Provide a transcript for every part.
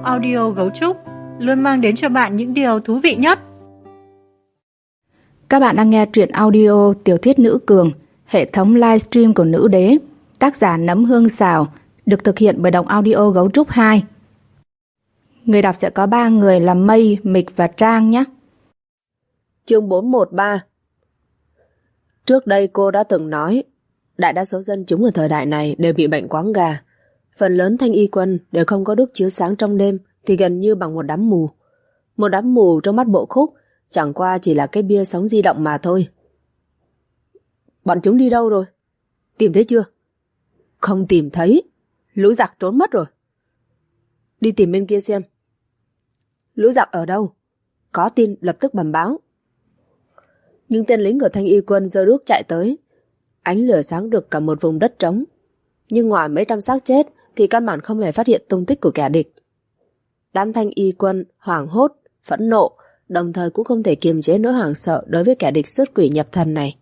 audio Gấu Trúc luôn mang đến cho bạn những điều thú vị nhất. Các bạn đang nghe truyện audio Tiểu thuyết Nữ Cường, hệ thống livestream của Nữ Đế, tác giả Nấm Hương Xào, được thực hiện bởi Đọc Audio Gấu Trúc 2. Người đọc sẽ có 3 người là Mây, Mịch và Trang nhé. Chương 413. Trước đây cô đã từng nói, đại đa số dân chúng ở thời đại này đều bị bệnh quáng gà. Phần lớn thanh y quân đều không có đức chiếu sáng trong đêm thì gần như bằng một đám mù. Một đám mù trong mắt Bộ Khúc chẳng qua chỉ là cái bia sống di động mà thôi. Bọn chúng đi đâu rồi? Tìm thấy chưa? Không tìm thấy. Lũ giặc trốn mất rồi. Đi tìm bên kia xem. Lũ giặc ở đâu? Có tin lập tức bẩm báo. Những tên lính của thanh y quân giơ đuốc chạy tới. Ánh lửa sáng rực cả một vùng đất trống. Nhưng ngoài mấy trăm xác chết thì căn bản không hề phát hiện tung tích của kẻ địch. Đám thanh y quân hoảng hốt, phẫn nộ, đồng thời cũng không thể kiềm chế nỗi hoảng sợ đối với kẻ địch xuất quỷ nhập thần này.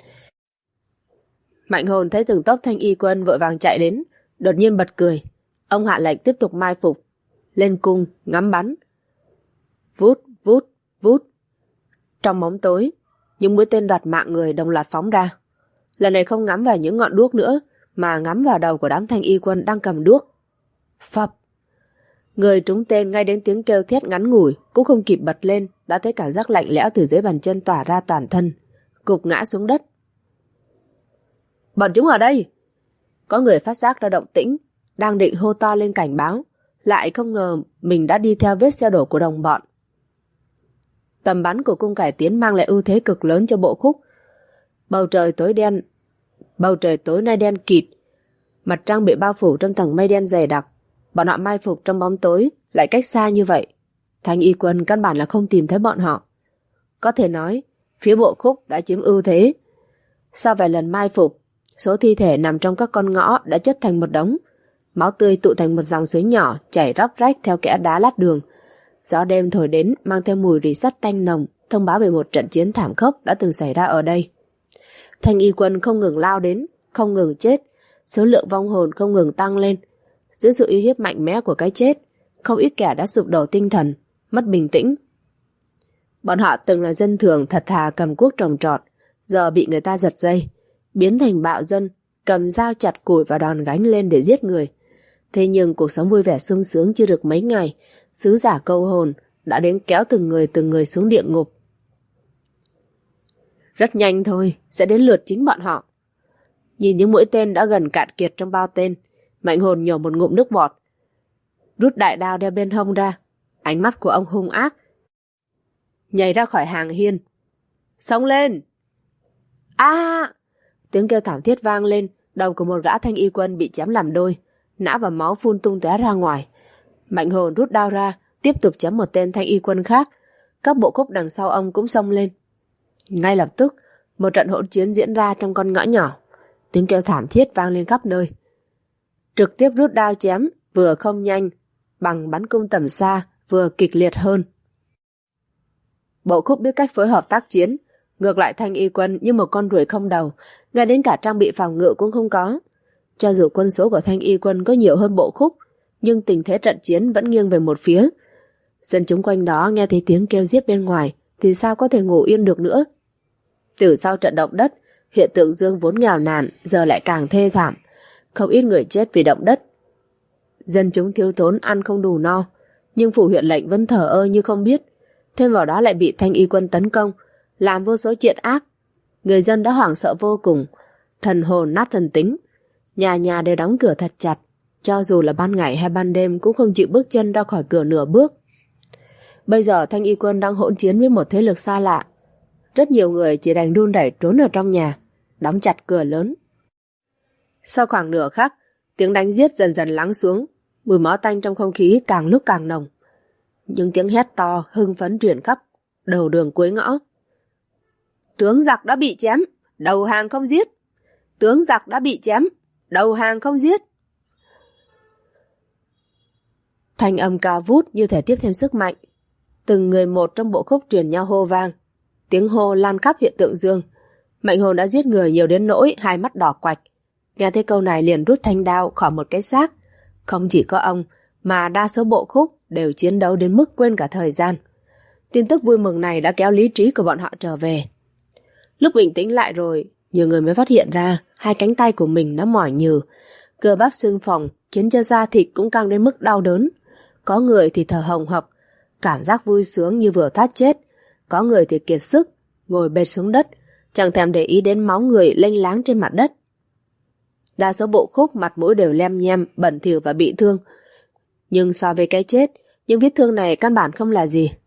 Mạnh Hồn thấy từng tốp thanh y quân vội vàng chạy đến, đột nhiên bật cười. Ông hạ lệnh tiếp tục mai phục, lên cung ngắm bắn. Vút, vút, vút. Trong bóng tối, những mũi tên đoạt mạng người đồng loạt phóng ra. Lần này không ngắm vào những ngọn đuốc nữa, mà ngắm vào đầu của đám thanh y quân đang cầm đuốc. Phập! Người trúng tên ngay đến tiếng kêu thét ngắn ngủi, cũng không kịp bật lên, đã thấy cảm giác lạnh lẽo từ dưới bàn chân tỏa ra toàn thân, gục ngã xuống đất. Bọn chúng ở đây! Có người phát giác ra động tĩnh, đang định hô to lên cảnh báo, lại không ngờ mình đã đi theo vết xe đổ của đồng bọn. Tầm bắn của cung cải tiến mang lại ưu thế cực lớn cho Bộ Khúc. Bầu trời tối nay đen kịt, mặt trăng bị bao phủ trong tầng mây đen dày đặc. Bọn họ mai phục trong bóng tối, lại cách xa như vậy. Thanh y quân căn bản là không tìm thấy bọn họ. Có thể nói, phía Bộ Khúc đã chiếm ưu thế. Sau vài lần mai phục, số thi thể nằm trong các con ngõ đã chất thành một đống. Máu tươi tụ thành một dòng suối nhỏ chảy róc rách theo kẽ đá lát đường. Gió đêm thổi đến mang theo mùi rỉ sắt tanh nồng, thông báo về một trận chiến thảm khốc đã từng xảy ra ở đây. Thanh y quân không ngừng lao đến, không ngừng chết, số lượng vong hồn không ngừng tăng lên. Dưới sự uy hiếp mạnh mẽ của cái chết, không ít kẻ đã sụp đổ tinh thần, mất bình tĩnh. Bọn họ từng là dân thường thật thà cầm cuốc trồng trọt, giờ bị người ta giật dây, biến thành bạo dân, cầm dao chặt củi và đòn gánh lên để giết người. Thế nhưng cuộc sống vui vẻ sung sướng chưa được mấy ngày, sứ giả câu hồn đã đến kéo từng người xuống địa ngục. Rất nhanh thôi, sẽ đến lượt chính bọn họ. Nhìn những mũi tên đã gần cạn kiệt trong bao tên, Mạnh Hồn nhổ một ngụm nước bọt, rút đại đao đeo bên hông ra. Ánh mắt của ông hung ác, nhảy ra khỏi hàng hiên. Xông lên! Tiếng kêu thảm thiết vang lên. Đầu của một gã thanh y quân bị chém làm đôi, não và máu phun tung tóe ra ngoài. Mạnh Hồn rút đao ra, tiếp tục chém một tên thanh y quân khác. Các Bộ Khúc đằng sau ông cũng xông lên. Ngay lập tức, một trận hỗn chiến diễn ra trong con ngõ nhỏ. Tiếng kêu thảm thiết vang lên khắp nơi. Trực tiếp rút đao chém vừa không nhanh bằng bắn cung tầm xa, vừa kịch liệt hơn. Bộ Khúc biết cách phối hợp tác chiến, ngược lại thanh y quân như một con ruồi không đầu, ngay đến cả trang bị phòng ngự cũng không có. Cho dù quân số của thanh y quân có nhiều hơn Bộ Khúc, nhưng tình thế trận chiến vẫn nghiêng về một phía. Dân chúng quanh đó nghe thấy tiếng kêu giết bên ngoài thì sao có thể ngủ yên được nữa. Từ sau trận động đất, hiện tượng dương vốn nghèo nàn giờ lại càng thê thảm, không ít người chết vì động đất. Dân chúng thiếu thốn ăn không đủ no, nhưng phủ huyện lệnh vẫn thờ ơ như không biết. Thêm vào đó lại bị thanh y quân tấn công, làm vô số chuyện ác. Người dân đã hoảng sợ vô cùng, thần hồn nát thần tính. Nhà nhà đều đóng cửa thật chặt, cho dù là ban ngày hay ban đêm cũng không chịu bước chân ra khỏi cửa nửa bước. Bây giờ thanh y quân đang hỗn chiến với một thế lực xa lạ. Rất nhiều người chỉ đành đun đẩy trốn ở trong nhà, đóng chặt cửa lớn. Sau khoảng nửa khắc, tiếng đánh giết dần dần lắng xuống, mùi máu tanh trong không khí càng lúc càng nồng. Những tiếng hét to hưng phấn truyền khắp đầu đường cuối ngõ. Tướng giặc đã bị chém, đầu hàng không giết. Tướng giặc đã bị chém, đầu hàng không giết. Thanh âm cao vút như thể tiếp thêm sức mạnh. Từng người một trong Bộ Khúc truyền nhau hô vang. Tiếng hô lan khắp hiện tượng dương. Mạnh Hồn đã giết người nhiều đến nỗi hai mắt đỏ quạch. Nghe thấy câu này liền rút thanh đao khỏi một cái xác. Không chỉ có ông, mà đa số bộ khúc đều chiến đấu đến mức quên cả thời gian. Tin tức vui mừng này đã kéo lý trí của bọn họ trở về. Lúc bình tĩnh lại rồi, nhiều người mới phát hiện ra hai cánh tay của mình nó mỏi nhừ, cơ bắp xương phồng khiến cho da thịt cũng căng đến mức đau đớn. Có người thì thở hồng hộc, cảm giác vui sướng như vừa thoát chết. Có người thì kiệt sức, ngồi bệt xuống đất, chẳng thèm để ý đến máu người lênh láng trên mặt đất. Đa số bộ khúc mặt mũi đều lem nhem, bẩn thỉu và bị thương. Nhưng so với cái chết, những vết thương này căn bản không là gì.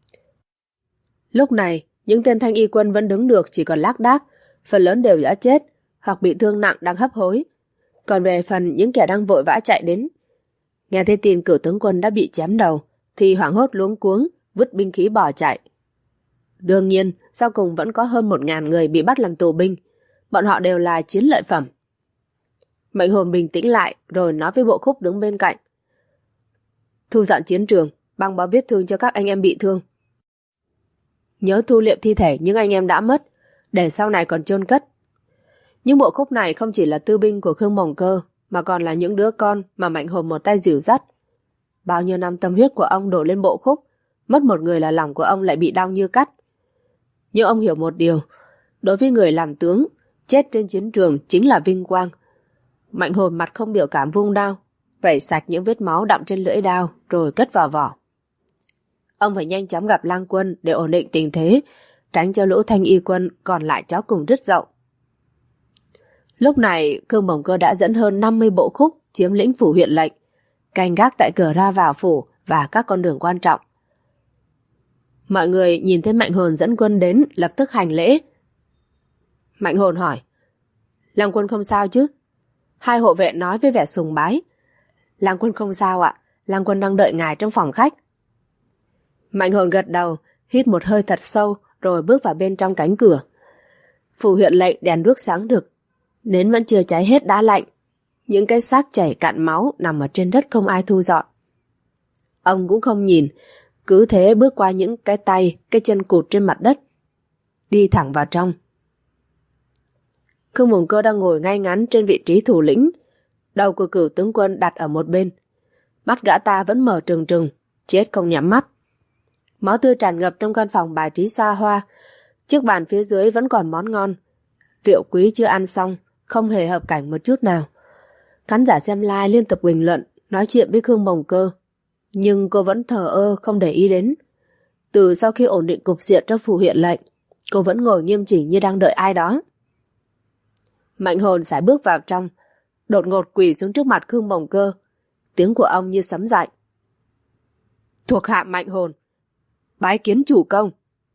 Lúc này, những tên thanh y quân vẫn đứng được chỉ còn lác đác, phần lớn đều đã chết hoặc bị thương nặng đang hấp hối. Còn về phần những kẻ đang vội vã chạy đến, nghe thấy tin cửu tướng quân đã bị chém đầu thì hoảng hốt luống cuống vứt binh khí bỏ chạy. Đương nhiên, sau cùng vẫn có hơn 1.000 người bị bắt làm tù binh. Bọn họ đều là chiến lợi phẩm. Mệnh hồn bình tĩnh lại rồi nói với bộ khúc đứng bên cạnh: thu dọn chiến trường, băng bó vết thương cho các anh em bị thương. Nhớ thu liệm thi thể những anh em đã mất, để sau này còn chôn cất. Những bộ khúc này không chỉ là tư binh của Khương Mồng Cơ, mà còn là những đứa con mà Mạnh Hồn một tay dìu dắt. Bao nhiêu năm tâm huyết của ông đổ lên bộ khúc, mất một người là lòng của ông lại bị đau như cắt. Nhưng ông hiểu một điều, đối với người làm tướng, chết trên chiến trường chính là vinh quang. Mạnh Hồn mặt không biểu cảm vung đao, vẩy sạch những vết máu đọng trên lưỡi đao rồi cất vào vỏ. Ông phải nhanh chóng gặp Lang Quân để ổn định tình thế, tránh cho lũ thanh y quân còn lại chó cùng rứt dậu. Lúc này, Khương Mồng Cơ đã dẫn hơn 50 bộ khúc chiếm lĩnh phủ huyện lệnh, canh gác tại cửa ra vào phủ và các con đường quan trọng. Mọi người nhìn thấy Mạnh Hồn dẫn quân đến lập tức hành lễ. Mạnh Hồn hỏi: Lang Quân không sao chứ? Hai hộ vệ nói với vẻ sùng bái: Lang Quân không sao ạ, Lang Quân đang đợi ngài trong phòng khách. Mạnh Hồn gật đầu, hít một hơi thật sâu rồi bước vào bên trong cánh cửa. Phủ huyện lệnh đèn đuốc sáng rực, nến vẫn chưa cháy hết đã lạnh. Những cái xác chảy cạn máu nằm ở trên đất không ai thu dọn. Ông cũng không nhìn, cứ thế bước qua những cái tay, cái chân cụt trên mặt đất, đi thẳng vào trong. Khương Mồng Cơ đang ngồi ngay ngắn trên vị trí thủ lĩnh, đầu của cửu tướng quân đặt ở một bên. Mắt gã ta vẫn mở trừng trừng, chết không nhắm mắt. Máu tươi tràn ngập trong căn phòng bài trí xa hoa. Chiếc bàn phía dưới vẫn còn món ngon. Rượu quý chưa ăn xong, không hề hợp cảnh một chút nào. Khán giả xem live liên tục bình luận, nói chuyện với Khương Mồng Cơ. Nhưng cô vẫn thờ ơ không để ý đến. Từ sau khi ổn định cục diện trong phủ huyện lệnh, cô vẫn ngồi nghiêm chỉnh như đang đợi ai đó. Mạnh Hồn sải bước vào trong, đột ngột quỳ xuống trước mặt Khương Mồng Cơ. Tiếng của ông như sấm dậy. Thuộc hạ Mạnh Hồn, bái kiến chủ công.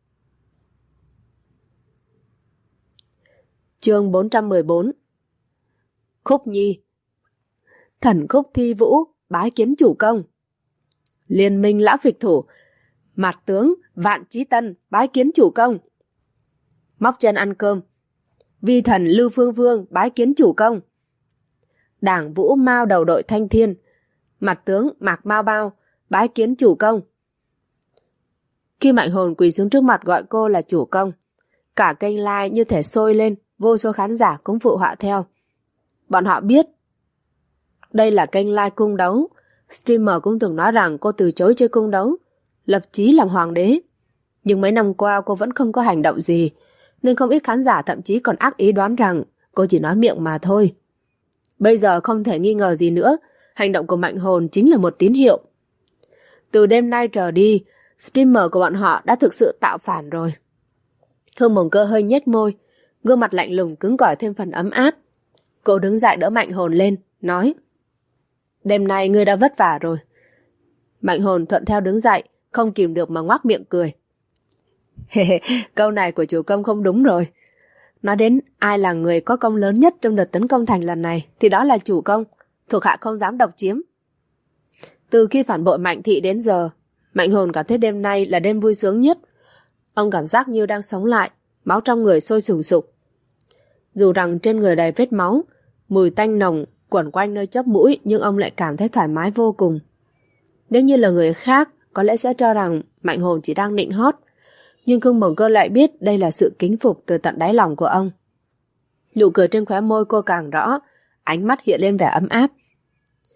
Chương 414. Khúc Nhi. Thần khúc thi vũ, bái kiến chủ công. Liên minh lão phịch thủ, mặt tướng Vạn Chí Tân, bái kiến chủ công. Móc chân ăn cơm, vi thần Lưu Phương Phương, bái kiến chủ công. Đảng Vũ Mao đầu đội Thanh Thiên, mặt tướng Mạc Mao Bao, bái kiến chủ công. Khi Mạnh Hồn quỳ xuống trước mặt gọi cô là chủ công, cả kênh live như thể sôi lên, vô số khán giả cũng phụ họa theo. Bọn họ biết đây là kênh live cung đấu. Streamer cũng từng nói rằng cô từ chối chơi cung đấu, lập chí làm hoàng đế. Nhưng mấy năm qua cô vẫn không có hành động gì, nên không ít khán giả thậm chí còn ác ý đoán rằng cô chỉ nói miệng mà thôi. Bây giờ không thể nghi ngờ gì nữa, hành động của Mạnh Hồn chính là một tín hiệu. Từ đêm nay trở đi, streamer của bọn họ đã thực sự tạo phản rồi. Khương Mồng Cơ hơi nhếch môi, gương mặt lạnh lùng cứng cỏi thêm phần ấm áp. Cô đứng dậy đỡ Mạnh Hồn lên, nói: Đêm nay ngươi đã vất vả rồi. Mạnh Hồn thuận theo đứng dậy, không kìm được mà ngoác miệng cười. Câu này của chủ công không đúng rồi. Nói đến ai là người có công lớn nhất trong đợt tấn công thành lần này thì đó là chủ công, thuộc hạ không dám độc chiếm. Từ khi phản bội Mạnh Thị đến giờ, Mạnh Hồn cảm thấy đêm nay là đêm vui sướng nhất. Ông cảm giác như đang sống lại, máu trong người sôi sùng sục. Dù rằng trên người đầy vết máu, mùi tanh nồng quẩn quanh nơi chóp mũi, nhưng ông lại cảm thấy thoải mái vô cùng. Nếu như là người khác, có lẽ sẽ cho rằng Mạnh Hồn chỉ đang nịnh hót. Nhưng Khương Mồng Cơ lại biết đây là sự kính phục từ tận đáy lòng của ông. Nụ cười trên khóe môi cô càng rõ, ánh mắt hiện lên vẻ ấm áp.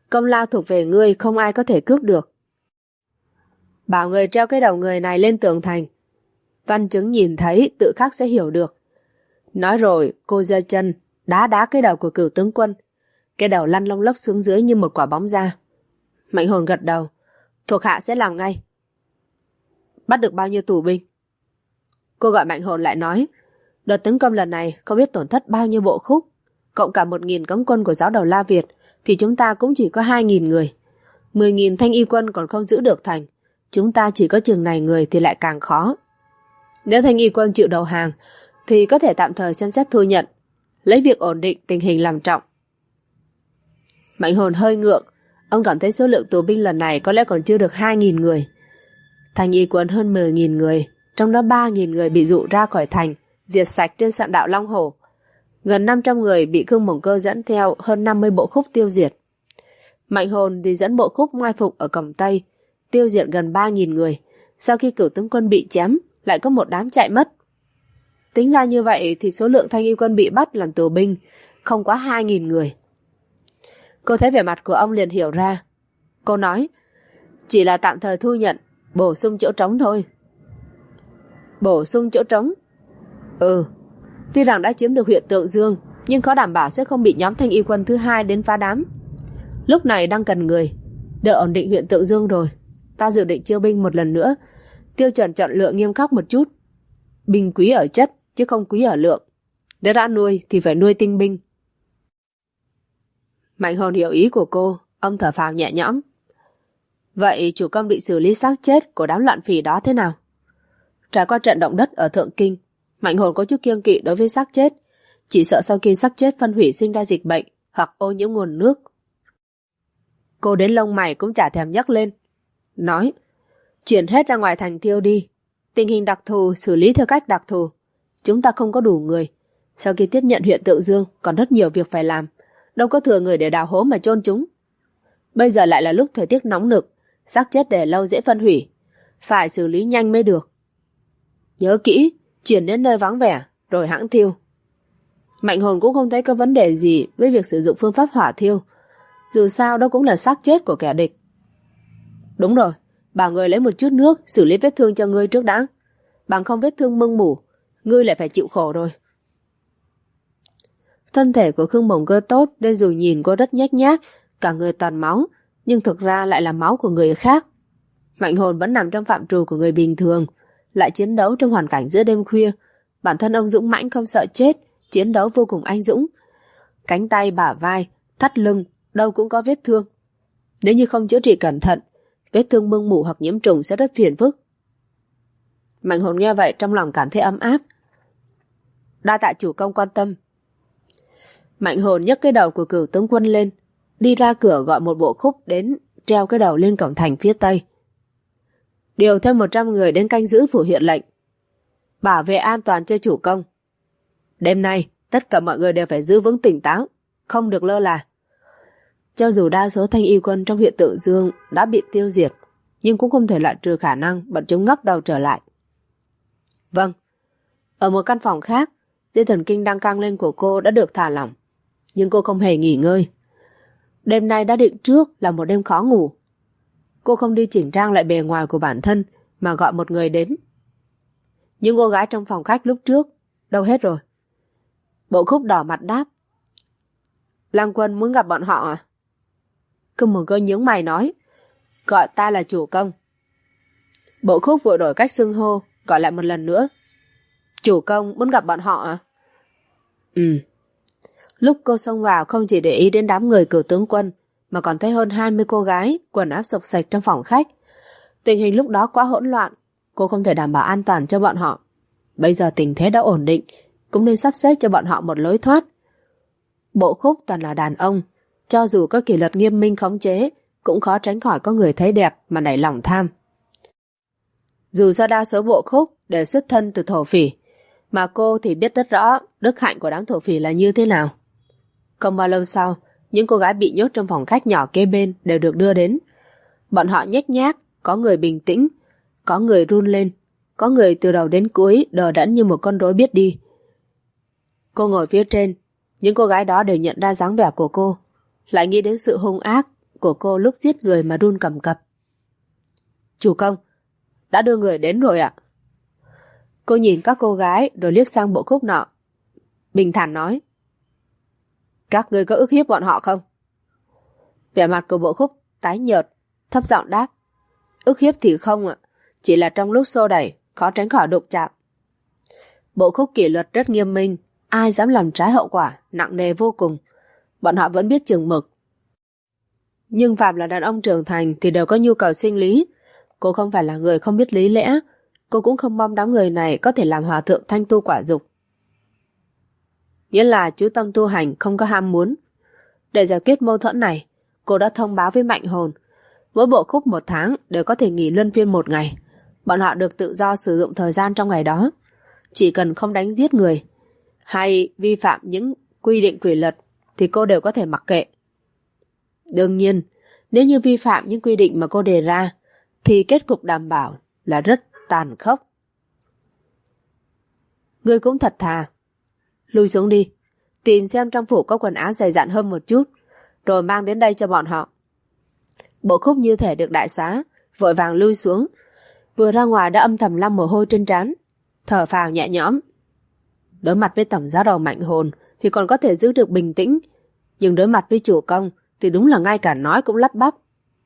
Công lao thuộc về ngươi, không ai có thể cướp được. Bảo người treo cái đầu người này lên tường thành. Văn Chứng nhìn thấy tự khắc sẽ hiểu được. Nói rồi, cô giơ chân, đá cái đầu của Cửu tướng quân. Cái đầu lăn lông lốc xuống dưới như một quả bóng ra. Mạnh Hồn gật đầu. Thuộc hạ sẽ làm ngay. Bắt được bao nhiêu tù binh? Cô gọi Mạnh Hồn lại nói, đợt tấn công lần này không biết tổn thất bao nhiêu bộ khúc. Cộng cả 1.000 cấm quân của giáo đầu La Việt thì chúng ta cũng chỉ có 2.000 người. 10.000 thanh y quân còn không giữ được thành. Chúng ta chỉ có chừng này người thì lại càng khó. Nếu thanh y quân chịu đầu hàng thì có thể tạm thời xem xét thu nhận, lấy việc ổn định tình hình làm trọng. Mạnh Hồn hơi ngượng. Ông cảm thấy số lượng tù binh lần này có lẽ còn chưa được 2.000 người. Thanh y quân hơn 10.000 người, trong đó 3.000 người bị dụ ra khỏi thành, diệt sạch trên sạn đạo Long Hổ. Gần 500 người bị Khương Mồng Cơ dẫn theo, hơn 50 bộ khúc tiêu diệt. Mạnh Hồn thì dẫn bộ khúc mai phục ở Cẩm Tây, tiêu diệt gần 3.000 người. Sau khi Cửu tướng quân bị chém, lại có một đám chạy mất. Tính ra như vậy thì số lượng thanh y quân bị bắt làm tù binh không quá 2.000 người. Cô thấy vẻ mặt của ông liền hiểu ra. Cô nói, chỉ là tạm thời thu nhận, bổ sung chỗ trống thôi. Bổ sung chỗ trống? Tuy rằng đã chiếm được huyện Tượng Dương, nhưng khó đảm bảo sẽ không bị nhóm thanh y quân thứ hai đến phá đám. Lúc này đang cần người. Đợi ổn định huyện Tượng Dương rồi, ta dự định chiêu binh một lần nữa. Tiêu chuẩn chọn lựa nghiêm khắc một chút. Binh quý ở chất, chứ không quý ở lượng. Nếu đã nuôi thì phải nuôi tinh binh. Mạnh Hồn hiểu ý của cô, ông thở phào nhẹ nhõm. Vậy chủ công định xử lý xác chết của đám loạn phỉ đó thế nào? Trải qua trận động đất ở Thượng Kinh, Mạnh Hồn có chút kiêng kỵ đối với xác chết, chỉ sợ sau khi xác chết phân hủy sinh ra dịch bệnh hoặc ô nhiễm nguồn nước. Cô đến lông mày cũng chả thèm nhắc lên. Nói, chuyển hết ra ngoài thành thiêu đi. Tình hình đặc thù xử lý theo cách đặc thù. Chúng ta không có đủ người. Sau khi tiếp nhận huyện Tượng Dương còn rất nhiều việc phải làm. Đâu có thừa người để đào hố mà chôn chúng. Bây giờ lại là lúc thời tiết nóng nực, xác chết để lâu dễ phân hủy. Phải xử lý nhanh mới được. Nhớ kỹ, chuyển đến nơi vắng vẻ, rồi hãng thiêu. Mạnh Hồn cũng không thấy có vấn đề gì với việc sử dụng phương pháp hỏa thiêu. Dù sao đó cũng là xác chết của kẻ địch. Đúng rồi, bảo người lấy một chút nước xử lý vết thương cho ngươi trước đã. Bằng không vết thương mưng mủ, ngươi lại phải chịu khổ rồi. Thân thể của Khương Mồng Cơ tốt nên dù nhìn cô rất nhếch nhác, cả người toàn máu, nhưng thực ra lại là máu của người khác. Mạnh Hồn vẫn nằm trong phạm trù của người bình thường, lại chiến đấu trong hoàn cảnh giữa đêm khuya. Bản thân ông dũng mãnh không sợ chết, chiến đấu vô cùng anh dũng. Cánh tay, bả vai, thắt lưng, đâu cũng có vết thương. Nếu như không chữa trị cẩn thận, vết thương mưng mủ hoặc nhiễm trùng sẽ rất phiền phức. Mạnh Hồn nghe vậy trong lòng cảm thấy ấm áp. Đa tạ chủ công quan tâm. Mạnh Hồn nhấc cái đầu của Cửu tướng quân lên, đi ra cửa gọi một bộ khúc đến treo cái đầu lên cổng thành phía tây. Điều thêm 100 người đến canh giữ phủ huyện lệnh, bảo vệ an toàn cho chủ công. Đêm nay tất cả mọi người đều phải giữ vững tỉnh táo, không được lơ là. Cho dù đa số thanh y quân trong huyện Tượng Dương đã bị tiêu diệt, nhưng cũng không thể loại trừ khả năng bọn chúng ngóc đầu trở lại. Vâng. Ở một căn phòng khác, dây thần kinh đang căng lên của cô đã được thả lỏng, nhưng cô không hề nghỉ ngơi. Đêm nay đã định trước là một đêm khó ngủ. Cô không đi chỉnh trang lại bề ngoài của bản thân mà gọi một người đến. Những cô gái trong phòng khách lúc trước đâu hết rồi? Bộ khúc đỏ mặt đáp. Lang Quân muốn gặp bọn họ à? Khương Mồng Cơ nhướng mày nói, gọi ta là chủ công. Bộ khúc vội đổi cách xưng hô, gọi lại một lần nữa. Chủ công muốn gặp bọn họ à? Lúc cô xông vào không chỉ để ý đến đám người Cửu tướng quân, mà còn thấy hơn 20 cô gái quần áo xộc xệch trong phòng khách. Tình hình lúc đó quá hỗn loạn, cô không thể đảm bảo an toàn cho bọn họ. Bây giờ tình thế đã ổn định, cũng nên sắp xếp cho bọn họ một lối thoát. Bộ khúc toàn là đàn ông, cho dù có kỷ luật nghiêm minh khống chế, cũng khó tránh khỏi có người thấy đẹp mà nảy lòng tham. Dù sao đa số bộ khúc đều xuất thân từ thổ phỉ, mà cô thì biết rất rõ đức hạnh của đám thổ phỉ là như thế nào. Không bao lâu sau, những cô gái bị nhốt trong phòng khách nhỏ kế bên đều được đưa đến. Bọn họ nhếch nhác, có người bình tĩnh, có người run lên, có người từ đầu đến cuối đờ đẫn như một con rối biết đi. Cô ngồi phía trên, những cô gái đó đều nhận ra dáng vẻ của cô, lại nghĩ đến sự hung ác của cô lúc giết người mà run cầm cập. Chủ công, đã đưa người đến rồi ạ. Cô nhìn các cô gái rồi liếc sang Bộ Khúc nọ. Bình thản nói. Các ngươi có ức hiếp bọn họ không? Vẻ mặt của Bộ Khúc tái nhợt, thấp giọng đáp. Ức hiếp thì không ạ, chỉ là trong lúc xô đẩy, khó tránh khỏi đụng chạm. Bộ Khúc kỷ luật rất nghiêm minh, ai dám làm trái hậu quả, nặng nề vô cùng. Bọn họ vẫn biết chừng mực. Nhưng phạm là đàn ông trưởng thành thì đều có nhu cầu sinh lý. Cô không phải là người không biết lý lẽ, cô cũng không mong đám người này có thể làm hòa thượng thanh tu quả dục. Nghĩa là chú tâm tu hành không có ham muốn. Để giải quyết mâu thuẫn này, cô đã thông báo với Mạnh Hồn. Mỗi Bộ Khúc 1 tháng đều có thể nghỉ luân phiên 1 ngày. Bọn họ được tự do sử dụng thời gian trong ngày đó. Chỉ cần không đánh giết người hay vi phạm những quy định kỷ luật thì cô đều có thể mặc kệ. Đương nhiên, nếu như vi phạm những quy định mà cô đề ra thì kết cục đảm bảo là rất tàn khốc. Ngươi cũng thật thà. Lui xuống đi, tìm xem trong phủ có quần áo dày dặn hơn một chút, rồi mang đến đây cho bọn họ. Bộ Khúc như thể được đại xá, vội vàng lui xuống. Vừa ra ngoài đã âm thầm lau mồ hôi trên trán, thở phào nhẹ nhõm. Đối mặt với tổng giáo đầu Mạnh Hồn thì còn có thể giữ được bình tĩnh, nhưng đối mặt với chủ công thì đúng là ngay cả nói cũng lắp bắp.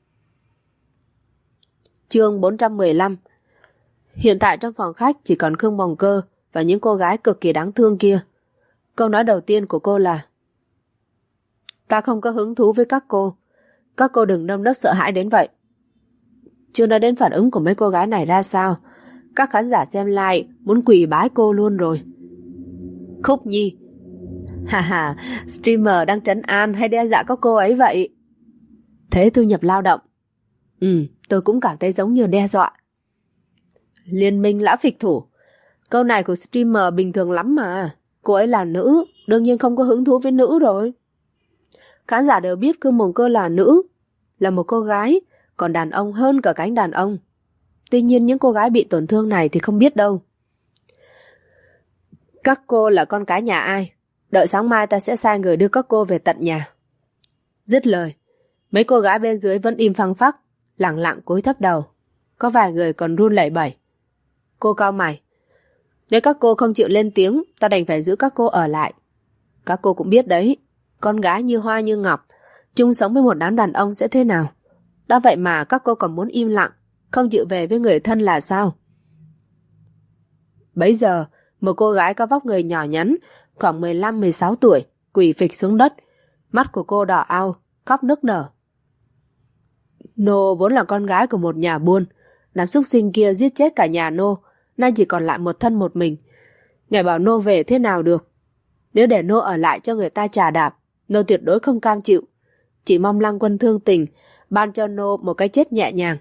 Chương 415. Hiện tại trong phòng khách chỉ còn Khương Bồng Cơ và những cô gái cực kỳ đáng thương kia. Câu nói đầu tiên của cô là: Ta không có hứng thú với các cô đừng nơm nớp sợ hãi đến vậy. Chưa nói đến phản ứng của mấy cô gái này ra sao, các khán giả xem live muốn quỳ bái cô luôn rồi. Khúc Nhi: Hà, streamer đang trấn an hay đe dọa các cô ấy vậy? Thế thu nhập lao động? Tôi cũng cảm thấy giống như đe dọa. Liên minh lão phịch thủ. Câu này của streamer bình thường lắm mà. Cô ấy là nữ, đương nhiên không có hứng thú với nữ rồi. Khán giả đều biết Khương Bồng Cơ là nữ, là một cô gái, còn đàn ông hơn cả cánh đàn ông. Tuy nhiên những cô gái bị tổn thương này thì không biết đâu. Các cô là con cái nhà ai? Đợi sáng mai ta sẽ sai người đưa các cô về tận nhà. Dứt lời, mấy cô gái bên dưới vẫn im phăng phắc, lẳng lặng cúi thấp đầu. Có vài người còn run lẩy bẩy. Cô cau mày. Nếu các cô không chịu lên tiếng, ta đành phải giữ các cô ở lại. Các cô cũng biết đấy, con gái như hoa như ngọc, chung sống với một đám đàn ông sẽ thế nào? Đã vậy mà các cô còn muốn im lặng, không chịu về với người thân là sao? Bấy giờ, một cô gái có vóc người nhỏ nhắn, khoảng 15-16 tuổi, quỳ phịch xuống đất. Mắt của cô đỏ ao, khóc nức nở. Nô vốn là con gái của một nhà buôn. Đám súc sinh kia giết chết cả nhà nô, nay chỉ còn lại một thân một mình. Ngài bảo nô về thế nào được? Nếu để nô ở lại cho người ta chà đạp, nô tuyệt đối không cam chịu. Chỉ mong Lăng Quân thương tình, ban cho nô một cái chết nhẹ nhàng.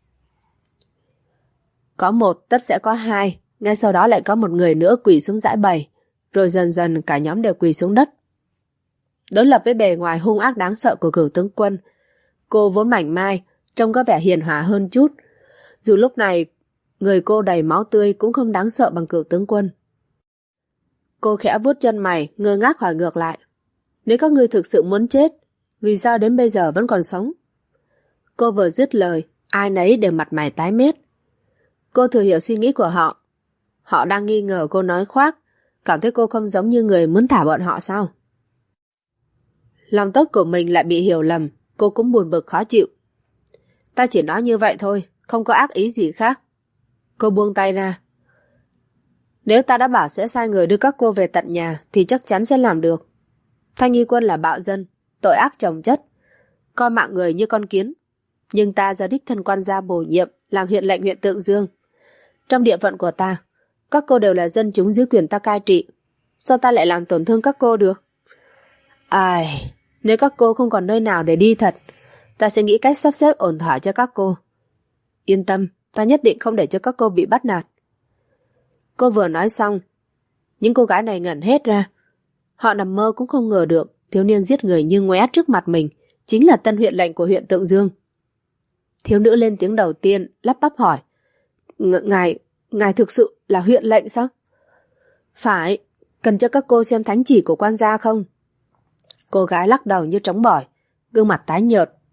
Có một tất sẽ có hai, ngay sau đó lại có một người nữa quỳ xuống dãy bày, rồi dần dần cả nhóm đều quỳ xuống đất. Đối lập với bề ngoài hung ác đáng sợ của Cửu tướng quân, cô vốn mảnh mai, trông có vẻ hiền hòa hơn chút. Dù lúc này người cô đầy máu tươi cũng không đáng sợ bằng Cửu tướng quân. Cô khẽ vuốt chân mày, ngơ ngác hỏi ngược lại. Nếu các ngươi thực sự muốn chết, vì sao đến bây giờ vẫn còn sống? Cô vừa dứt lời, ai nấy đều mặt mày tái mét. Cô thừa hiểu suy nghĩ của họ. Họ đang nghi ngờ cô nói khoác, cảm thấy cô không giống như người muốn thả bọn họ sao? Lòng tốt của mình lại bị hiểu lầm, cô cũng buồn bực khó chịu. Ta chỉ nói như vậy thôi, không có ác ý gì khác. Cô buông tay ra. Nếu ta đã bảo sẽ sai người đưa các cô về tận nhà thì chắc chắn sẽ làm được. Thanh Nghi Quân là bạo dân, tội ác chồng chất, coi mạng người như con kiến. Nhưng ta do đích thân quan gia bổ nhiệm làm huyện lệnh huyện Tượng Dương. Trong địa phận của ta, các cô đều là dân chúng dưới quyền ta cai trị. Sao ta lại làm tổn thương các cô được? Ai, nếu các cô không còn nơi nào để đi thật, ta sẽ nghĩ cách sắp xếp ổn thỏa cho các cô. Yên tâm, ta nhất định không để cho các cô bị bắt nạt. Cô vừa nói xong, những cô gái này ngẩn hết ra. Họ nằm mơ cũng không ngờ được thiếu niên giết người như ngoé trước mặt mình chính là tân huyện lệnh của huyện Tượng Dương. Thiếu nữ lên tiếng đầu tiên, lắp bắp hỏi. Ngài thực sự là huyện lệnh sao? Phải, cần cho các cô xem thánh chỉ của quan gia không? Cô gái lắc đầu như trống bỏi, gương mặt tái nhợt,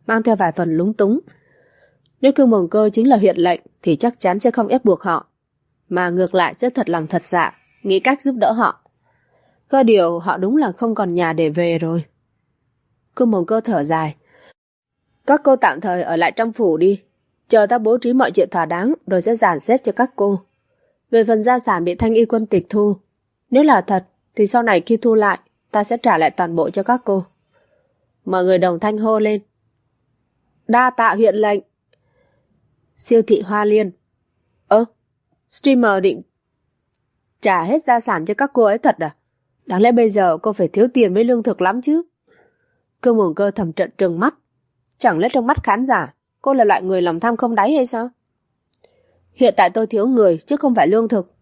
mang theo vài phần lúng túng. Nếu Khương Mồng Cơ chính là huyện lệnh thì chắc chắn sẽ không ép buộc họ, mà ngược lại sẽ thật lòng thật dạ, nghĩ cách giúp đỡ họ. Có điều họ đúng là không còn nhà để về rồi. Khương Mồng Cơ thở dài. Các cô tạm thời ở lại trong phủ đi, chờ ta bố trí mọi chuyện thỏa đáng rồi sẽ dàn xếp cho các cô. Về phần gia sản bị Thanh Y Quân tịch thu, nếu là thật thì sau này khi thu lại, ta sẽ trả lại toàn bộ cho các cô. Mọi người đồng thanh hô lên. Đa tạ huyện lệnh. Siêu thị Hoa Liên. Streamer định trả hết gia sản cho các cô ấy thật à? Đáng lẽ bây giờ cô phải thiếu tiền với lương thực lắm chứ. Khương Mồng Cơ thầm trận trừng mắt. Chẳng lẽ trong mắt khán giả, cô là loại người lòng tham không đáy hay sao? Hiện tại tôi thiếu người chứ không phải lương thực.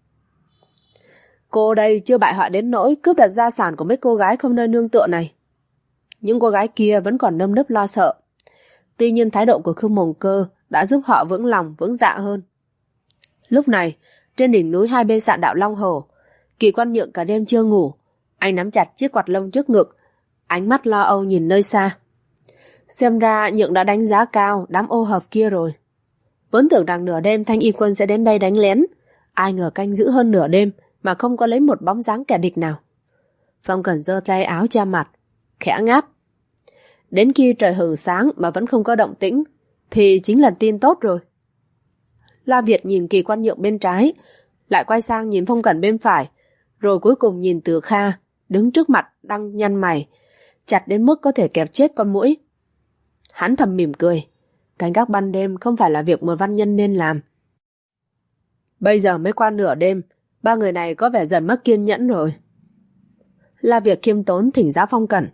Cô đây chưa bại hoại đến nỗi cướp đoạt gia sản của mấy cô gái không nơi nương tựa này. Những cô gái kia vẫn còn nơm nớp lo sợ. Tuy nhiên thái độ của Khương Mồng Cơ đã giúp họ vững lòng, vững dạ hơn. Lúc này, trên đỉnh núi hai bên sạn đạo Long Hồ, Kỳ Quan Nhượng cả đêm chưa ngủ. Anh nắm chặt chiếc quạt lông trước ngực, ánh mắt lo âu nhìn nơi xa. Xem ra Nhượng đã đánh giá cao đám ô hợp kia rồi. Vốn tưởng rằng nửa đêm Thanh Y Quân sẽ đến đây đánh lén, ai ngờ canh giữ hơn nửa đêm mà không có lấy một bóng dáng kẻ địch nào. Phong Cẩn giơ tay áo che mặt, khẽ ngáp. Đến khi trời hửng sáng mà vẫn không có động tĩnh thì chính là tin tốt rồi. La Việt nhìn Kỳ Quan Nhượng bên trái, lại quay sang nhìn Phong Cẩn bên phải, rồi cuối cùng nhìn Từ Kha đứng trước mặt đang nhăn mày, chặt đến mức có thể kẹp chết con muỗi. Hắn thầm mỉm cười, canh gác ban đêm không phải là việc một văn nhân nên làm. Bây giờ mới qua nửa đêm, ba người này có vẻ dần mất kiên nhẫn rồi. La Việt khiêm tốn thỉnh giáo Phong Cẩn.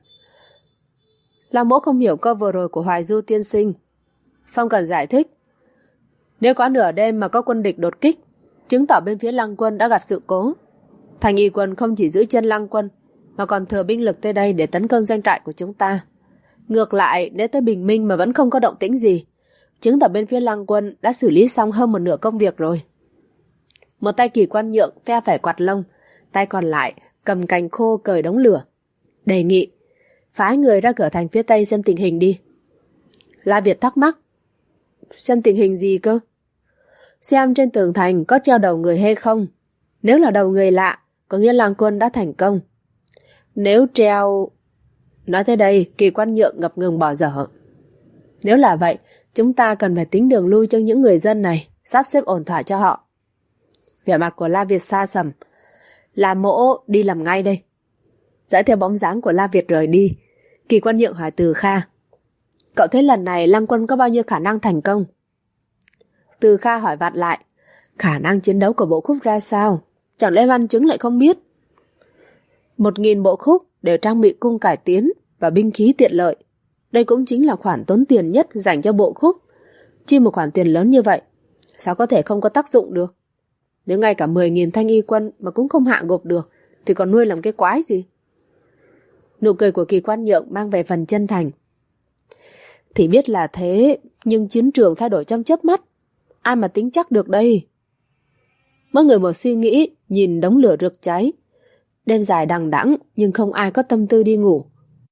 La mỗ không hiểu câu vừa rồi của Hoài Du tiên sinh. Phong Cẩn giải thích. Nếu quá nửa đêm mà có quân địch đột kích, chứng tỏ bên phía Lăng Quân đã gặp sự cố. Thành Y Quân không chỉ giữ chân Lăng Quân, mà còn thừa binh lực tới đây để tấn công doanh trại của chúng ta. Ngược lại, nếu tới bình minh mà vẫn không có động tĩnh gì, chứng tỏ bên phía Lăng Quân đã xử lý xong hơn một nửa công việc rồi. Một tay Kỳ Quan Nhượng phe phải quạt lông, tay còn lại cầm cành khô cởi đống lửa. Đề nghị phái người ra cửa thành phía tây xem tình hình đi. La Việt thắc mắc. Xem tình hình gì cơ? Xem trên tường thành có treo đầu người hay không. Nếu là đầu người lạ, có nghĩa Lăng Quân đã thành công. Nếu treo... Nói tới đây, Kỳ Quan Nhượng ngập ngừng bỏ dở. Nếu là vậy, chúng ta cần phải tính đường lui cho những người dân này, sắp xếp ổn thỏa cho họ. Vẻ mặt của La Việt xa sầm. La mỗ đi làm ngay đây. Dõi theo bóng dáng của La Việt rời đi, Kỳ Quan Nhượng hỏi Từ Kha. Cậu thấy lần này Lăng Quân có bao nhiêu khả năng thành công? Từ Kha hỏi vặn lại. Khả năng chiến đấu của bộ khúc ra sao? Chẳng lẽ Văn Chứng lại không biết? 1.000 bộ khúc đều trang bị cung cải tiến và binh khí tiện lợi. Đây cũng chính là khoản tốn tiền nhất dành cho bộ khúc. Chi một khoản tiền lớn như vậy, sao có thể không có tác dụng được? Nếu ngay cả 10.000 Thanh Y Quân mà cũng không hạ gục được, thì còn nuôi làm cái quái gì? Nụ cười của Kỳ Quan Nhượng mang về phần chân thành. Thì biết là thế, nhưng chiến trường thay đổi trong chớp mắt, ai mà tính chắc được đây? Mỗi người một suy nghĩ, nhìn đống lửa rực cháy. Đêm dài đằng đẵng, nhưng không ai có tâm tư đi ngủ.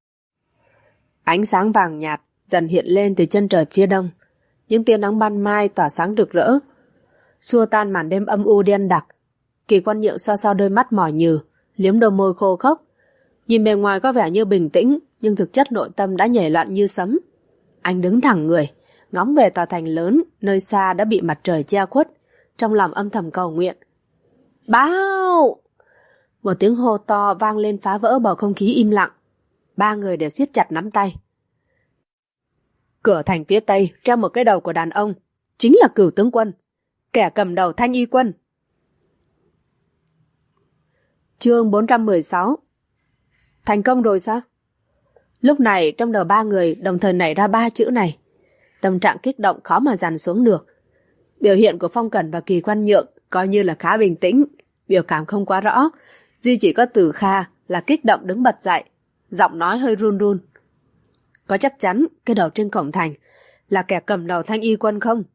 Ánh sáng vàng nhạt dần hiện lên từ chân trời phía đông. Những tia nắng ban mai tỏa sáng rực rỡ, xua tan màn đêm âm u đen đặc. Kỳ Quan Nhượng so đôi mắt mỏi nhừ, liếm đôi môi khô khốc. Nhìn bề ngoài có vẻ như bình tĩnh, nhưng thực chất nội tâm đã nhảy loạn như sấm. Anh đứng thẳng người, ngóng về tòa thành lớn, nơi xa đã bị mặt trời che khuất, trong lòng âm thầm cầu nguyện. Báo! Một tiếng hô to vang lên phá vỡ bầu không khí im lặng. Ba người đều siết chặt nắm tay. Cửa thành phía tây treo một cái đầu của đàn ông, chính là Cửu tướng quân, kẻ cầm đầu Thanh Y Quân. Chương 416. Thành công rồi sao? Lúc này trong đầu ba người đồng thời nảy ra ba chữ này. Tâm trạng kích động khó mà dằn xuống được. Biểu hiện của Phong Cẩn và Kỳ Quan Nhượng coi như là khá bình tĩnh, biểu cảm không quá rõ, duy chỉ có Từ Kha là kích động đứng bật dậy, giọng nói hơi run run. Có chắc chắn cái đầu trên cổng thành là kẻ cầm đầu Thanh Y Quân không?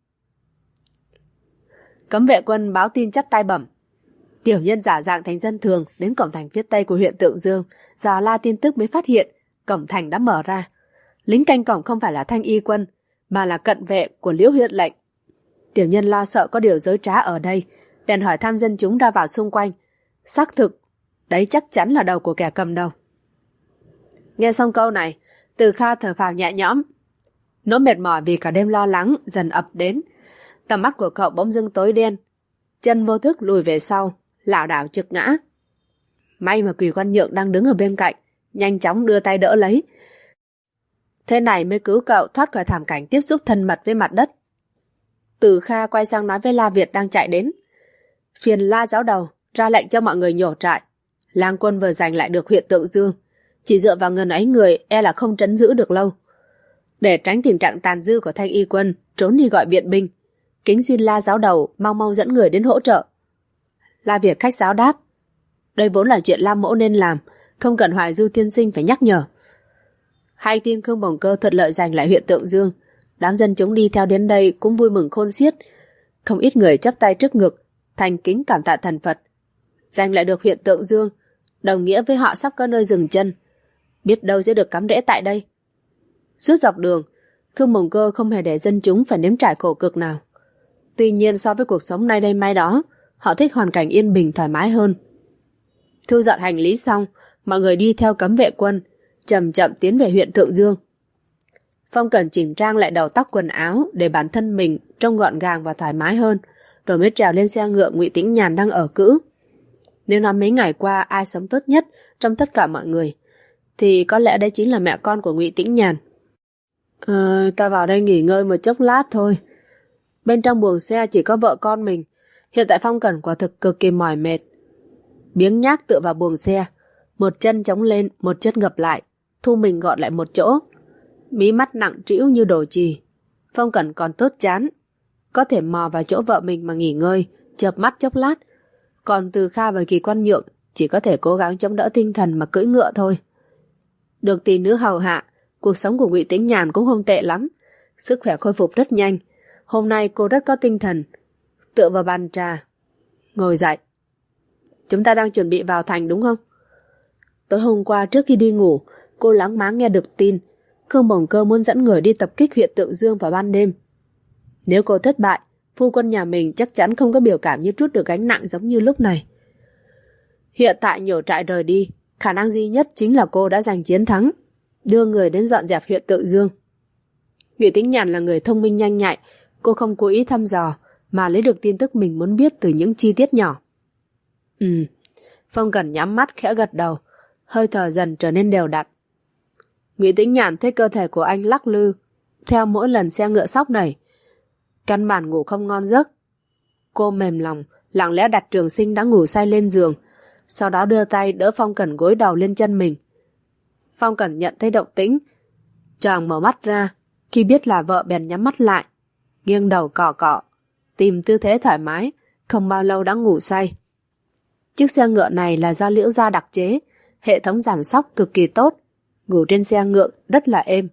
Cấm vệ quân báo tin chắp tay bẩm. Tiểu nhân giả dạng thành dân thường đến cổng thành phía tây của huyện Tượng Dương, dò la tin tức mới phát hiện cổng thành đã mở ra. Lính canh cổng không phải là thanh y quân, mà là cận vệ của Liễu huyện lệnh. Tiểu nhân lo sợ có điều dối trá ở đây, bèn hỏi thăm dân chúng ra vào xung quanh. Xác thực, đấy chắc chắn là đầu của kẻ cầm đầu. Nghe xong câu này, Từ Kha thở phào nhẹ nhõm. Nỗi mệt mỏi vì cả đêm lo lắng dần ập đến. Tầm mắt của cậu bỗng dưng tối đen, chân vô thức lùi về sau, lảo đảo trượt ngã. May mà Quỷ Quan Nhượng đang đứng ở bên cạnh, nhanh chóng đưa tay đỡ lấy. Thế này mới cứu cậu thoát khỏi thảm cảnh tiếp xúc thân mật với mặt đất. Từ Kha quay sang nói với La Việt đang chạy đến. Phiền La giáo đầu ra lệnh cho mọi người nhổ trại. Lang quân vừa giành lại được huyện Tượng Dương, chỉ dựa vào ngần ấy người e là không trấn giữ được lâu. Để tránh tình trạng tàn dư của thanh y quân trốn đi gọi viện binh, kính xin La giáo đầu mau mau dẫn người đến hỗ trợ. La Việt khách sáo đáp. Đây vốn là chuyện La mỗ nên làm, không cần Hoài Du tiên sinh phải nhắc nhở. Hay tin Khương Bồng Cơ thuận lợi giành lại huyện Tượng Dương, đám dân chúng đi theo đến đây cũng vui mừng khôn xiết. Không ít người chắp tay trước ngực, thành kính cảm tạ thần Phật. Giành lại được huyện Tượng Dương, đồng nghĩa với họ sắp có nơi dừng chân, biết đâu sẽ được cắm rễ tại đây. Suốt dọc đường, Khương Bồng Cơ không hề để dân chúng phải nếm trải khổ cực nào. Tuy nhiên so với cuộc sống nay đây mai đó, họ thích hoàn cảnh yên bình thoải mái hơn. Thu dọn hành lý xong, mọi người đi theo cấm vệ quân, chậm chậm tiến về huyện Thượng Dương. Phong Cẩn chỉnh trang lại đầu tóc quần áo để bản thân mình trông gọn gàng và thoải mái hơn, rồi mới trèo lên xe ngựa Ngụy Tĩnh Nhàn đang ở cữ. Nếu nói mấy ngày qua ai sống tốt nhất trong tất cả mọi người, thì có lẽ đây chính là mẹ con của Ngụy Tĩnh Nhàn. Ta vào đây nghỉ ngơi một chốc lát thôi. Bên trong buồng xe chỉ có vợ con mình. Hiện tại Phong Cẩn quả thực cực kỳ mỏi mệt. Biếng nhác tựa vào buồng xe, một chân chống lên, một chân gập lại, thu mình gọn lại một chỗ. Mí mắt nặng trĩu như đồ chì. Phong Cẩn còn tốt chán, có thể mò vào chỗ vợ mình mà nghỉ ngơi, chợp mắt chốc lát. Còn Từ Kha và Kỳ Quan Nhượng chỉ có thể cố gắng chống đỡ tinh thần mà cưỡi ngựa thôi. Được tỷ nữ hầu hạ, cuộc sống của Ngụy Tĩnh Nhàn cũng không tệ lắm. Sức khỏe khôi phục rất nhanh. Hôm nay cô rất có tinh thần, tựa vào bàn trà, ngồi dậy. Chúng ta đang chuẩn bị vào thành đúng không? Tối hôm qua trước khi đi ngủ, cô láng máng nghe được tin Khương Bồng Cơ muốn dẫn người đi tập kích huyện Tượng Dương vào ban đêm. Nếu cô thất bại, phu quân nhà mình chắc chắn không có biểu cảm như trút được gánh nặng giống như lúc này. Hiện tại nhổ trại rời đi, khả năng duy nhất chính là cô đã giành chiến thắng, đưa người đến dọn dẹp huyện Tượng Dương. Ngụy Tĩnh Nhàn là người thông minh nhanh nhạy, cô không cố ý thăm dò mà lấy được tin tức mình muốn biết từ những chi tiết nhỏ. Phong Cẩn nhắm mắt khẽ gật đầu, hơi thở dần trở nên đều đặn. Ngụy Tĩnh Nhàn thấy cơ thể của anh lắc lư theo mỗi lần xe ngựa xóc đẩy, căn bản ngủ không ngon giấc. Cô mềm lòng, lặng lẽ đặt Trường Sinh đã ngủ say lên giường, sau đó đưa tay đỡ Phong Cẩn gối đầu lên chân mình. Phong Cẩn nhận thấy động tĩnh, choàng mở mắt ra, khi biết là vợ bèn nhắm mắt lại, nghiêng đầu cọ cọ, tìm tư thế thoải mái, không bao lâu đã ngủ say. Chiếc xe ngựa này là do Liễu gia đặc chế, hệ thống giảm xóc cực kỳ tốt, ngủ trên xe ngựa rất là êm.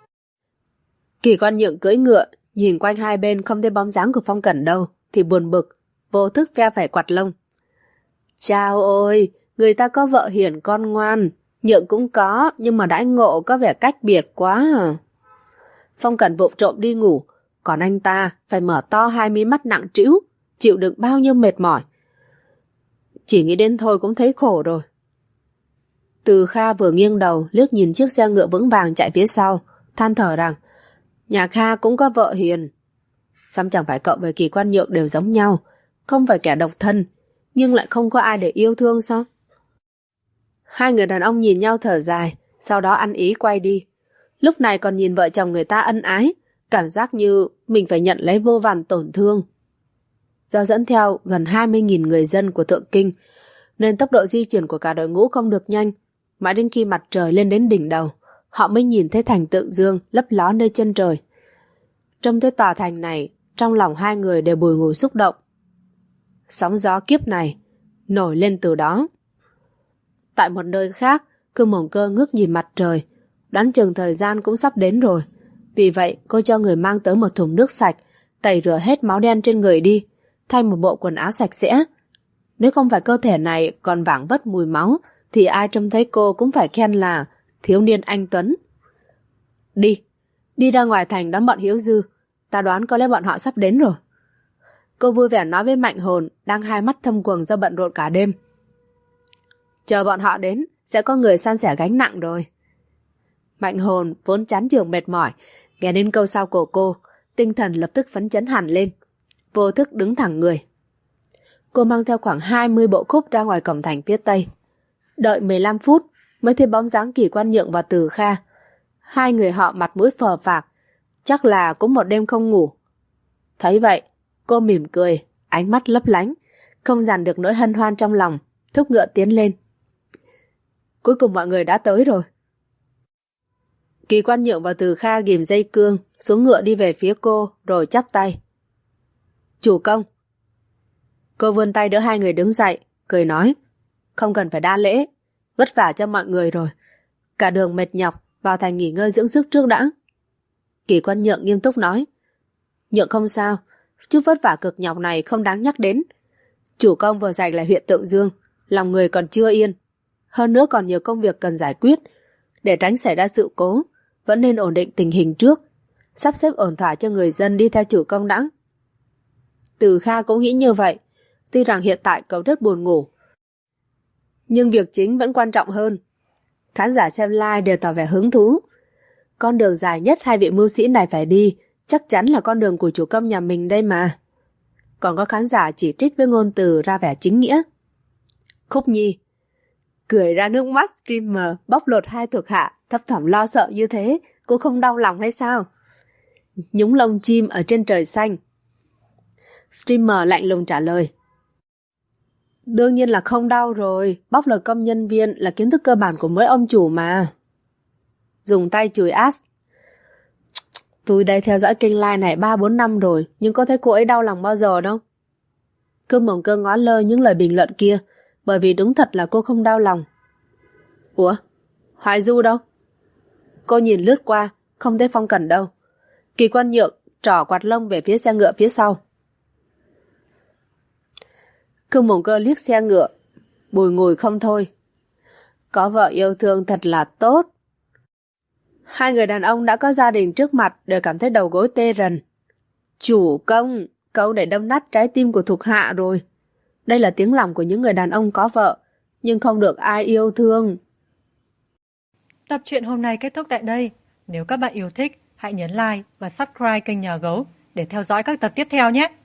Kỳ Quan Nhượng cưỡi ngựa, nhìn quanh hai bên không thấy bóng dáng của Phong Cẩn đâu, thì buồn bực, vô thức phe phẩy quạt lông. Chao ôi, người ta có vợ hiền con ngoan, Nhượng cũng có, nhưng mà đãi ngộ có vẻ cách biệt quá à. Phong Cẩn vụng trộm đi ngủ, còn anh ta phải mở to hai mí mắt nặng trĩu, chịu đựng bao nhiêu mệt mỏi. Chỉ nghĩ đến thôi cũng thấy khổ rồi. Từ Kha vừa nghiêng đầu liếc nhìn chiếc xe ngựa vững vàng chạy phía sau, than thở rằng nhà Kha cũng có vợ hiền. Xong chẳng phải cậu với Kỳ Quan Nhượng đều giống nhau, không phải kẻ độc thân, nhưng lại không có ai để yêu thương sao? Hai người đàn ông nhìn nhau thở dài, sau đó ăn ý quay đi. Lúc này còn nhìn vợ chồng người ta ân ái, cảm giác như mình phải nhận lấy vô vàn tổn thương. Do dẫn theo gần 20.000 người dân của Thượng Kinh, nên tốc độ di chuyển của cả đội ngũ không được nhanh. Mãi đến khi mặt trời lên đến đỉnh đầu, họ mới nhìn thấy thành Tượng Dương lấp ló nơi chân trời. Trông thấy tòa thành này, trong lòng hai người đều bùi ngùi xúc động. Sóng gió kiếp này nổi lên từ đó. Tại một nơi khác, Khương Bồng Cơ ngước nhìn mặt trời, đoán chừng thời gian cũng sắp đến rồi. Vì vậy, cô cho người mang tới một thùng nước sạch, tẩy rửa hết máu đen trên người đi, thay một bộ quần áo sạch sẽ. Nếu không phải cơ thể này còn vảng vất mùi máu, thì ai trông thấy cô cũng phải khen là thiếu niên anh tuấn. Đi ra ngoài thành đón bọn Hiếu Dư. Ta đoán có lẽ bọn họ sắp đến rồi. Cô vui vẻ nói với Mạnh Hồn, đang hai mắt thâm quầng do bận rộn cả đêm. Chờ bọn họ đến, sẽ có người san sẻ gánh nặng rồi. Mạnh Hồn vốn chán trường mệt mỏi, nghe đến câu sau của cô, tinh thần lập tức phấn chấn hẳn lên, vô thức đứng thẳng người. Cô mang theo khoảng 20 bộ khúc ra ngoài cổng thành phía tây. Đợi 15 phút mới thấy bóng dáng Kỳ Quan Nhượng và Từ Kha. Hai người họ mặt mũi phờ phạc, chắc là cũng một đêm không ngủ. Thấy vậy, cô mỉm cười, ánh mắt lấp lánh, không dằn được nỗi hân hoan trong lòng, thúc ngựa tiến lên. Cuối cùng mọi người đã tới rồi. Kỳ Quan Nhượng và Từ Kha ghìm dây cương, xuống ngựa đi về phía cô, rồi chắp tay. Chủ công. Cô vươn tay đỡ hai người đứng dậy, cười nói. Không cần phải đa lễ, vất vả cho mọi người rồi. Cả đường mệt nhọc, vào thành nghỉ ngơi dưỡng sức trước đã. Kỳ Quan Nhượng nghiêm túc nói. Nhượng không sao, chút vất vả cực nhọc này không đáng nhắc đến. Chủ công vừa giành lại huyện Tượng Dương, lòng người còn chưa yên. Hơn nữa còn nhiều công việc cần giải quyết. Để tránh xảy ra sự cố, vẫn nên ổn định tình hình trước, sắp xếp ổn thỏa cho người dân đi theo chủ công đã. Từ Kha cũng nghĩ như vậy, tuy rằng hiện tại cậu rất buồn ngủ. Nhưng việc chính vẫn quan trọng hơn. Khán giả xem live đều tỏ vẻ hứng thú. Con đường dài nhất hai vị mưu sĩ này phải đi, chắc chắn là con đường của chủ công nhà mình đây mà. Còn có khán giả chỉ trích với ngôn từ ra vẻ chính nghĩa. Khúc Nhi cười ra nước mắt, streamer bóc lột hai thuộc hạ, thấp thỏm lo sợ như thế, cô không đau lòng hay sao? Nhúng lông chim ở trên trời xanh. Streamer lạnh lùng trả lời. Đương nhiên là không đau rồi, bóc lột công nhân viên là kiến thức cơ bản của mỗi ông chủ mà. Dùng tay chùi ass. Tôi đây theo dõi kênh live này 3-4 năm rồi, nhưng có thấy cô ấy đau lòng bao giờ đâu. Cương Mộng Cơ ngó lơ những lời bình luận kia, bởi vì đúng thật là cô không đau lòng. Ủa? Hoài Du đâu? Cô nhìn lướt qua, không thấy Phong Cẩn đâu. Kỳ Quan Nhượng trỏ quạt lông về phía xe ngựa phía sau. Cương Mộng Cơ liếc xe ngựa, bùi ngùi không thôi. Có vợ yêu thương thật là tốt. Hai người đàn ông đã có gia đình trước mặt đều cảm thấy đầu gối tê rần. Chủ công, câu để đâm nát trái tim của thuộc hạ rồi. Đây là tiếng lòng của những người đàn ông có vợ, nhưng không được ai yêu thương. Tập truyện hôm nay kết thúc tại đây. Nếu các bạn yêu thích, hãy nhấn like và subscribe kênh Nhà Gấu để theo dõi các tập tiếp theo nhé.